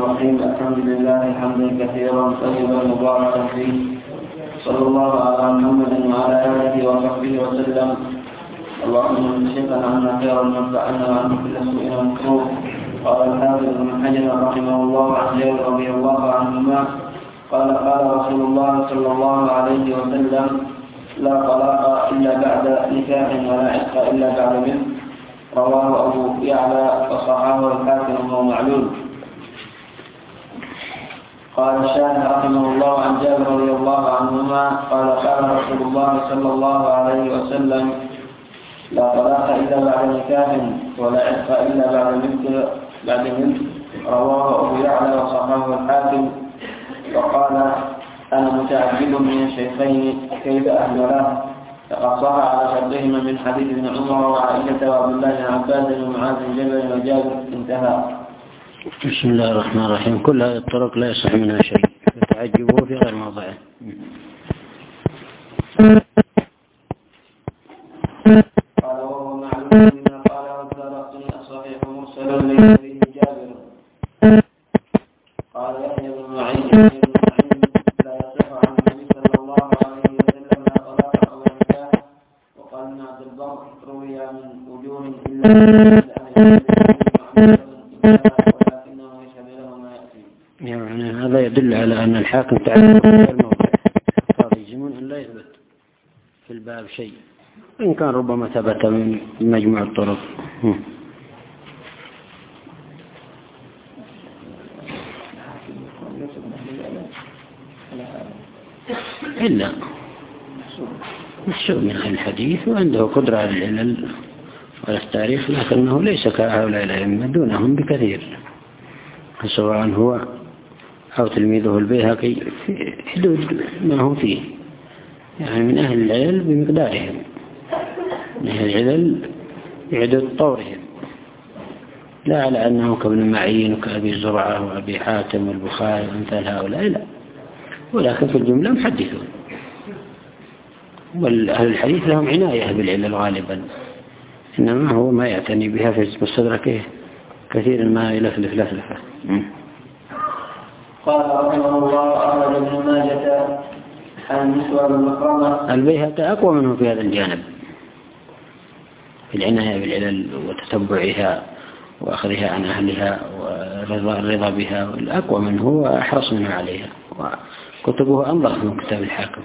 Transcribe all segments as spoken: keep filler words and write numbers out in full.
الرحيم. الحمد لله حمدا كثيرا طيبا مباركا فيه، صلى الله على محمد وعلى آله وصحبه وسلم. اللهم انشفنا عنا خيرا وانفعنا عن كل سوء ومكروه. قال الحافظ ابن حجر رحمه الله عن جابر رضي الله عنهما قال قال رسول الله صلى الله عليه وسلم: لا طلاق إلا بعد نكاح ولا عتق إلا بعد منه. رواه أبو يعلى وصححه الحاكم وهو معلول. قال الشافعي رحمه الله عن جابر رضي الله عنهما قال قال رسول الله صلى الله عليه وسلم: لا طلاق إلا بعد نكاح ولا عتق إلا بعد منه بعد منه. رواه أبو يعلى وصححه الحاكم. وقال: أنا متعجب من الشيخين كيف أهمله، فقد صح على شرطهما من حديث ابن عمر وعائشة وعبد الله بن عباس ومعاذ بن جبل وجابر. انتهى. بسم الله الرحمن الرحيم. كل هذه الطرق لا يصح منها شيء، فتعجبوا في غير موضعه. قال وهو معلوم بما قال والدارقطني الصحيح مرسل ليس فيه جابر. قال يحيى بن معين لا يصح عن النبي صلى الله عليه وسلم لا طلاق ولا نكاح. وقال ابن عبد البر روي من وجوه الا يعني هذا يدل على أن الحاكم تعجب في الموضع، فيجمون أن لا يثبت في الباب شيء، إن كان ربما ثبت من مجموع الطرق. إلا محسوب من أهل الحديث وعنده قدرة على العلل وعلى التاريخ، لكنه ليس كهؤلاء الأئمة، دونهم بكثير، سواء هو أو تلميذه البيهقي في حدود ما هم فيه، يعني من أهل العلل بمقدارهم، من أهل العلل بعدد طورهم، لا على أنه كابن معين وكأبي زرعة وأبي حاتم والبخاري وأمثال هؤلاء، لا، ولكن في الجملة محدثون. والأهل الحديث لهم عناية بالعلل غالبا، إنما هو ما يعتني بها في مستدركه كثير ما يلفلف لفلفة. قال رحمه الله: أخرج ابن ماجة عن مسور المكرمة. البيهقي أقوى منه في هذا الجانب، في العناية بالعلل وتتبعها وأخذها عن أهلها والرضا بها، والأقوى منه وأحرص منه عليها، وكتبه أنظف من كتاب الحاكم.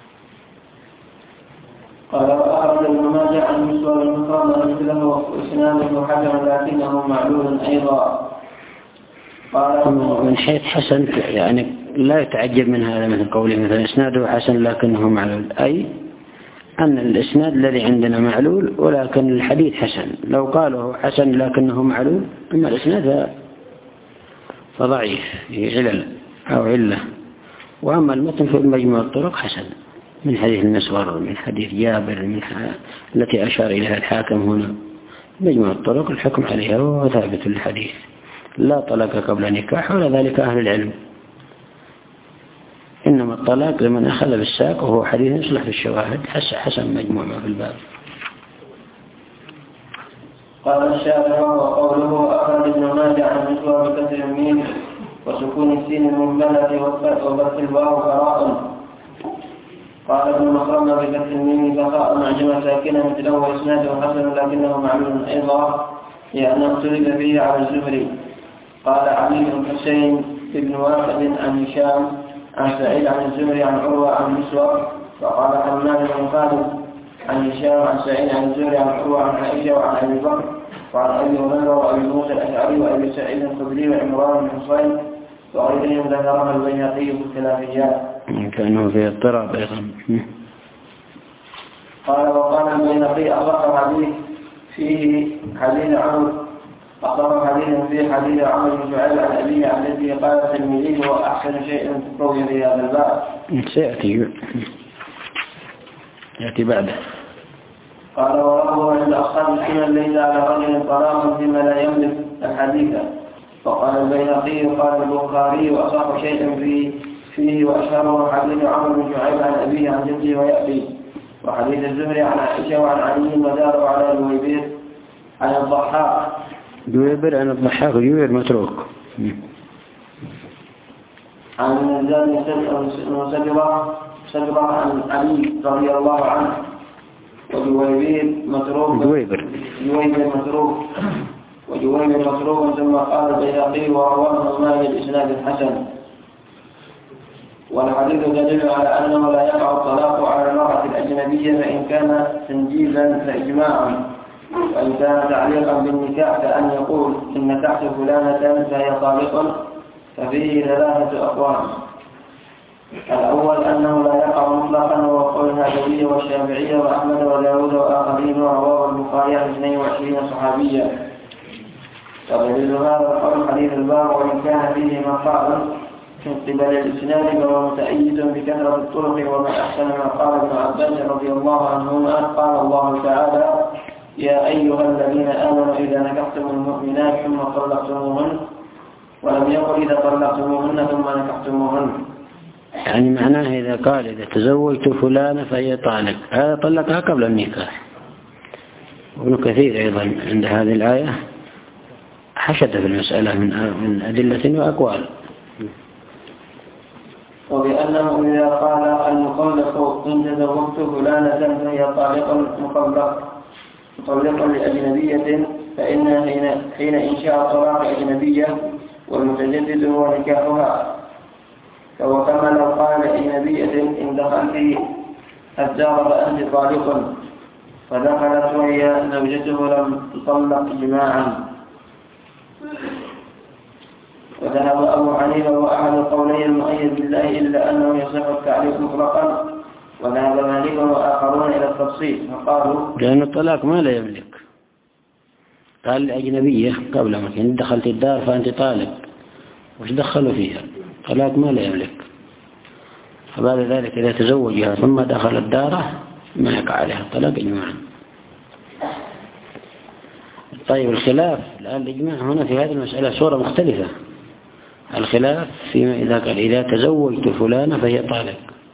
قال وأخرج ابن ماجه عن مسور المكرمة مثله إسناده حسن لكنه معلول أيضا. قال من حيث حسن يعني لا يتعجب من هذا، مثل قوله مثلا إسناده حسن لكنه معلول، أي أن الإسناد الذي عندنا معلول ولكن الحديث حسن. لو قاله حسن لكنه معلول، أما الإسناد فضعيف في علل أو علة، وأما المتن في مجموع الطرق حسن، من حديث المسور، من حديث جابر، من التي أشار إليها الحاكم هنا، مجموع الطرق الحكم عليها وهو ثابت الحديث. لا طلاق قبل نكاح ولا ذلك أهل العلم، إنما الطلاق لمن أخذ بالساق، وهو حديث يصلح في الشواهد حسن مجموع ما في الباب. قال الشافعي وقوله أخرج ابن ماجه عن مسور بكسر الميم وسكون السين المنبلة وفتح الواو قراء. قال ابن مخرمة بفتح الميم بقاء معجمة ساكنة مثله وإسناده حسن لكنه معلول أيضا، لأن اختلف فيه على الزهري. قال علي بن حسين بن واحد عن هشام عن سعيد عن الزهري عن عروة عن مسور. وقال حماد بن خالد عن هشام عن سعيد عن الزهري عن عروة عن عائشة وعن أبي بكر وعن أبي هريرة وأبي موسى الأشعري وأبي سعيد الخدري وعمران بن حصين وغيرهم ذكرها البيهقي في الخلافيات. كأنه في اضطراب أيضا. قال وقال البيهقي أصح حديث فيه حديث عمرو أصح حديث فيه حديث عمرو بن شعيب عن أبيه عن الذي قال الترمذي هو أحسن شيء تروي في هذا الباب. سيأتي يأتي بعده. قال ورواه عند أصحاب السنن ليس على رجل طلاق فيما لا يملك الحديث. وقال البيهقي قال البخاري وأصح شيء فيه فيه وأشهره حديث عمرو بن شعيب عن أبيه عن جده ويأبي، وحديث الزهري عن عائشة وعن علي ودار على الويبير عن الضحاك. جويبر عن الضحاك جويبر متروك. عن الزاد بن سجرة سجرة عن علي رضي الله عنه وجويبير متروك جويبر جويبر متروك وجويبر متروك ثم قال البيهقي ورواه ابن ماجه بإسناد حسن. والحديث دليل على أنه لا يقع الطلاق على المرأة الأجنبية فإن كان تنجيزا فإجماعا، وإن كان تعليقا بالنكاح كأن يقول إن نكحت فلانة فهي طالق، ففيه ثلاثة أقوال. الأول أنه لا يقع مطلقا وهو قول الهادوية والشافعية وأحمد وداود وآخرين، ورواه البخاري عن اثنين وعشرين صحابيا. ودليل هذا القول حديث الباب وإن كان فيه مقال من قبل الإسناد فهو متأيد بكثرة الطرق. وما أحسن ما قال ابن عباس رضي الله عنهما قال الله تعالى يا أيها الذين آمنوا إذا نكحتم المؤمنات ثم طلقتموهن، ولم يقل إذا طلقتموهن ثم نكحتموهن. يعني معناه إذا قال إذا تزوجت فلانة فهي طالق، هذا طلقها قبل النكاح. وابن كثير أيضا عند هذه الآية حشد في المسألة من أدلة وأقوال. وبأنه إذا قال المطلق إن تزوجت فلانة فهي طالق مطلق مطلق لأجنبية فإنها حين إنشاء طلاق أجنبية والمتجدد هو نكاحها. فهو كما لو قال لأجنبية إن دخلت الدار فأنت طالق، فدخلت وهي زوجته لم تطلق جماعا. وذهب أبو حنيفة وأحد القولين المؤيد بالله إلا أنه يصح التعليق مطلقا، وذهب مالك وآخرون إلى التفصيل فقالوا لأن الطلاق ما لا يملك. قال الأجنبية قبل ما كنت دخلت الدار فأنت طالق، وش دخلوا فيها؟ طلاق ما لا يملك. فبعد ذلك إذا تزوجها ثم دخل الدار ما يقع عليها الطلاق إجماعا. طيب الخلاف الآن الإجماع هنا في هذه المسألة صورة مختلفة. الخلاف فيما إذا قال إذا تزوجت فلانة فهي طالق،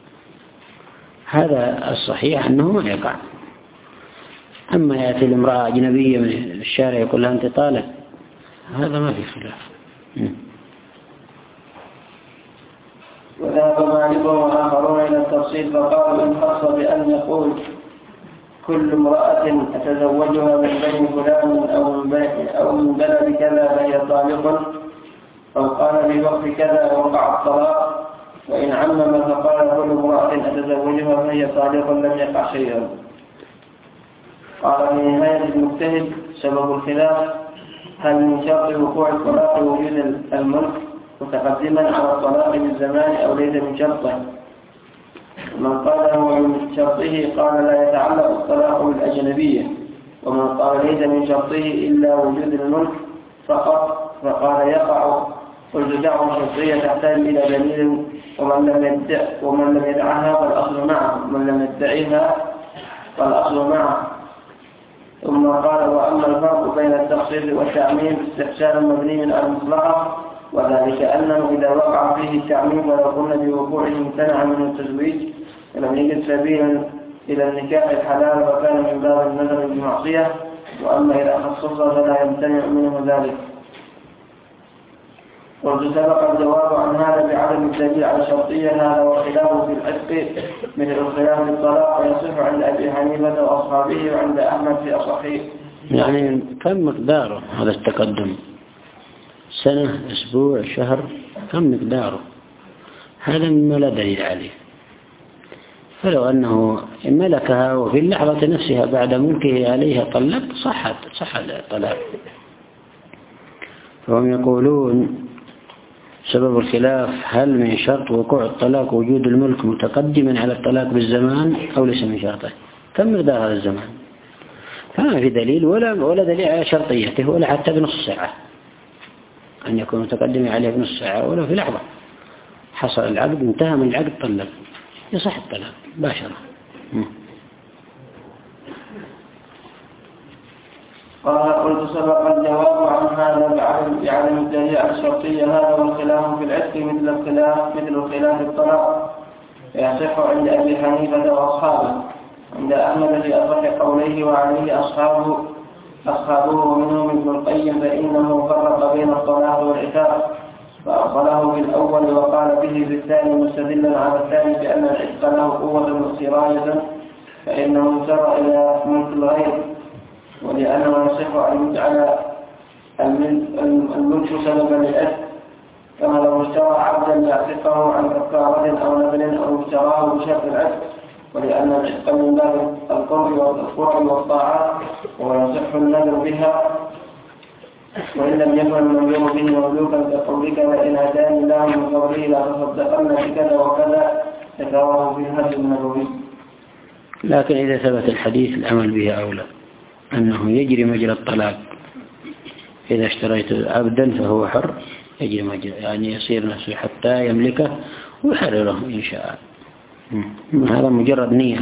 هذا الصحيح أنه ما يقع. أما يأتي الامرأة أجنبية من الشارع يقول لها أنت طالق، هذا ما في خلاف. وذهب مالك وآخرون إلى التفصيل فقالوا إن خص بأن يقول كل امرأة أتزوجها من بني فلان أو من بلد كذا فهي طالق، أو قال في وقت كذا وقع الطلاق، وإن عمم فقال كل امرأة أتزوجها فهي طالق لم يقع شيئا. قال في نهاية المجتهد سبب الخلاف هل من شرط وقوع الطلاق وجود الملك متقدما على الطلاق بالزمان أو ليس من شرطه. من قال هو من شرطه قال لا يتعلق الطلاق بالأجنبية، ومن قال ليس من شرطه إلا وجود الملك فقط فقال يقع. قلت دعوة شرطية تحتاج إلى دليل، ومن لم يدع ومن لم يدعها فالأصل معه، ومن لم يدعيها فالأصل معه. ثم قال وأما الفرق بين التخصيص والتعميم استحسان مبني على المصلحة، وذلك أنه إذا وقع فيه التعميم ولو قلنا بوقوعه امتنع من التزويج ولم يجد سبيلا إلى النكاح الحلال وكان من باب النذر بالمعصية، وأما إذا خصص فلا يمتنع منه ذلك. قلت سبق الجواب عن هذا بعدم الدليل على شرطية، هذا وخلافه في العتق مثل الخلاف في الطلاق ويصح عند أبي حنيفة وأصحابه وعند أحمد في أصحيه. يعني كم مقداره هذا التقدم؟ سنة، أسبوع، شهر، كم مقداره؟ هذا مما لا دليل عليه. فلو أنه ملكها وفي اللحظة نفسها بعد ملكه عليها طلق صحت صح الطلاق. فهم يقولون سبب الخلاف هل من شرط وقوع الطلاق وجود الملك متقدما على الطلاق بالزمان أو ليس من شرطه؟ كم مقدار هذا الزمان؟ فما في دليل ولا ولا دليل على شرطيته ولا حتى بنص ساعة أن يكون متقدم عليه بنص ساعة ولا في لحظة. حصل العقد انتهى من العقد طلق يصح الطلاق مباشرة. قال قلت سبق الجواب عن هذا بعدم الدليل على الشرطية، هذا والخلاف في العتق مثل الخلاف مثل الخلاف الطلاق يصح عند أبي حنيفة وأصحابه، عند أحمد في أصح قوليه وعليه أصحابه أصحابه ومنهم ابن القيم فإنه فرق بين الطلاق والعتاق فأصله بالأول وقال به بالثاني مستدلا على الثاني بأن العتق له قوة واستراية فإنه سار إلى ملك الغير، ولأنه يصح أن يجعل الملك سببا للعتق، كما لو اشترى عبدا يعتقه عن كفارة أو نذر أو اشتراه بشرط العتق، ولأن العتق من باب القرب والطاعات ويصح النذر بها وإن لم يكن المنذور به مملوكا كقولك وإن أتاني الله من قبله لتصدقن بكذا وكذا ذكره في الهدي النبوي. لكن إذا ثبت الحديث العمل به أولى أنه يجري مجرى الطلاق، إذا اشتريت عبدا فهو حر يجري مجرى، يعني يصير نفسه حتى يملكه ويحرره إن شاء. هذا مجرد نية.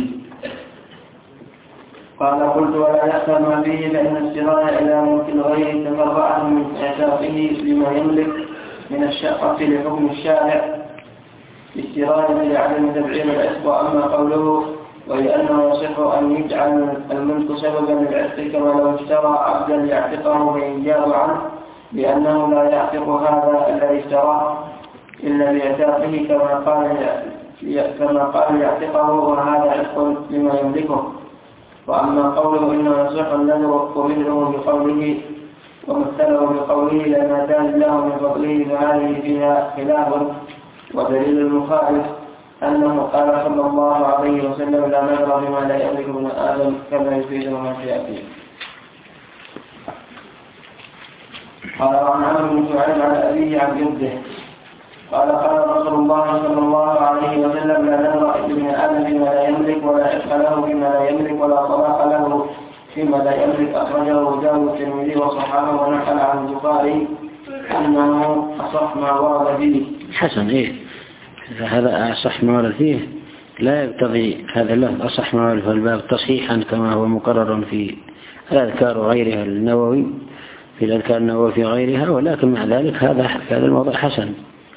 قال قلت ولا يحصل ما فيه لأن السراية إلى ملك الغير تفرعه من إعتاقه لما يملك من الشقة لحكم الشارع السراية لعدم تبعير العتق. وأما قوله ولأنه يصح أن يجعل الملك سببا للعتق كما لو اشترى عبدا يعتقه فيجاب عنه لأنه لا يعتق هذا الذي اشتراه إلا باعتاقه كما قال كما قال يعتقه وهذا عتق لما يملكه. وأما قوله إنه يصح النذر ومثله بقوله ومثله بقوله لأن أتاني الله من فضله فهذه فيها خلاف، ودليل المخالف أنه قال صلى الله عليه وسلم لا نذر بما لا يملك من آدم كما يفيد ما سيأتي. قال عن عمرو بن شعيب عن أبيه عن جده قال قال رسول الله صلى الله عليه وسلم لا نذر لابن آدم بما لا يملك ولا عتق له بما لا يملك ولا طلاق له فيما لا يملك. أخرجه أبو داود والترمذي وصححه ونقل عن البخاري أنه أصح ما ورد فيه. حسن إيه هذا أصح ما ورد فيه، لا يقتضي هذا اللفظ أصح ما ورد في الباب تصحيحا كما هو مقرر في الأذكار وغيرها النووي في الأذكار النووي في غيرها، ولكن مع ذلك هذا هذا الموضوع حسن.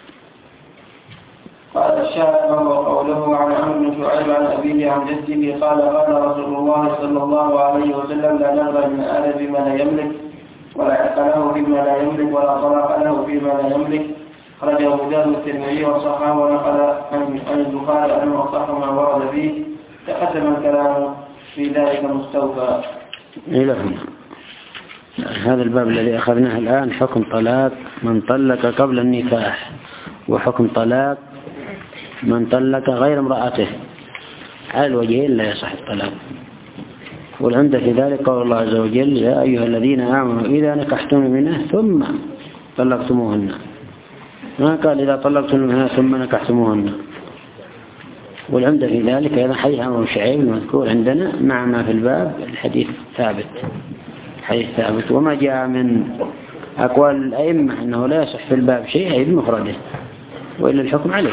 قال الشاعر وهو قوله عن عمرو بن شعيب عن أبيه عن جده قال قال رسول الله صلى الله عليه وسلم لا نذر من آدم بما لا يملك ولا عتق له بما لا يملك ولا طلاق له بما لا يملك. خرجه أبو داود والترمذي وصححه ونقل عن البخاري أنه أصح ما ورد فيه. تقدم الكلام في ذلك مستوفى. إلى هنا هذا الباب الذي أخذناه الآن حكم طلاق من طلق قبل النكاح وحكم طلاق من طلق غير امرأته على الوجهين لا يصح الطلاق. والعمدة في ذلك قول الله عز وجل يا أيها الذين آمنوا إذا نكحتم منه ثم طلقتموهن، ما قال إذا طلقتم منها ثم نكحتموهن. والعمدة في ذلك أيضا حديث عمرو بن شعيب المذكور عندنا مع ما في الباب الحديث ثابت حديث ثابت. وما جاء من أقوال الأئمة أنه لا يصح في الباب شيء أي بمفرده وإلا الحكم عليه.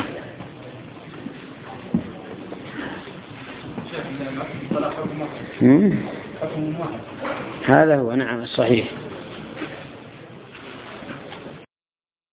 هذا هو نعم الصحيح.